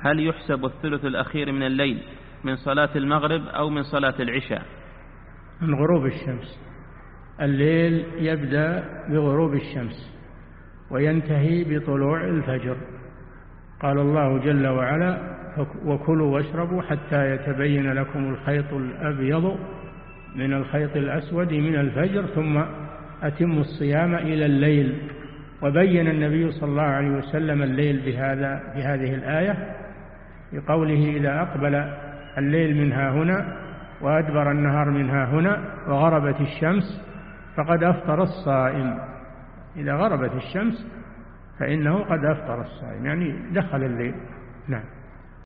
هل يحسب الثلث الأخير من الليل من صلاة المغرب أو من صلاة العشاء؟ من غروب الشمس. الليل يبدأ بغروب الشمس وينتهي بطلوع الفجر. قال الله جل وعلا: وكلوا واشربوا حتى يتبين لكم الخيط الأبيض من الخيط الأسود من الفجر ثم أتموا الصيام إلى الليل. وبين النبي صلى الله عليه وسلم الليل بهذه الآية بقوله: إذا أقبل الليل من ها هنا وأدبر النهار من ها هنا وغربت الشمس فقد أفطر الصائم. إذا غربت الشمس فإنه قد أفطر الصائم، يعني دخل الليل. نعم.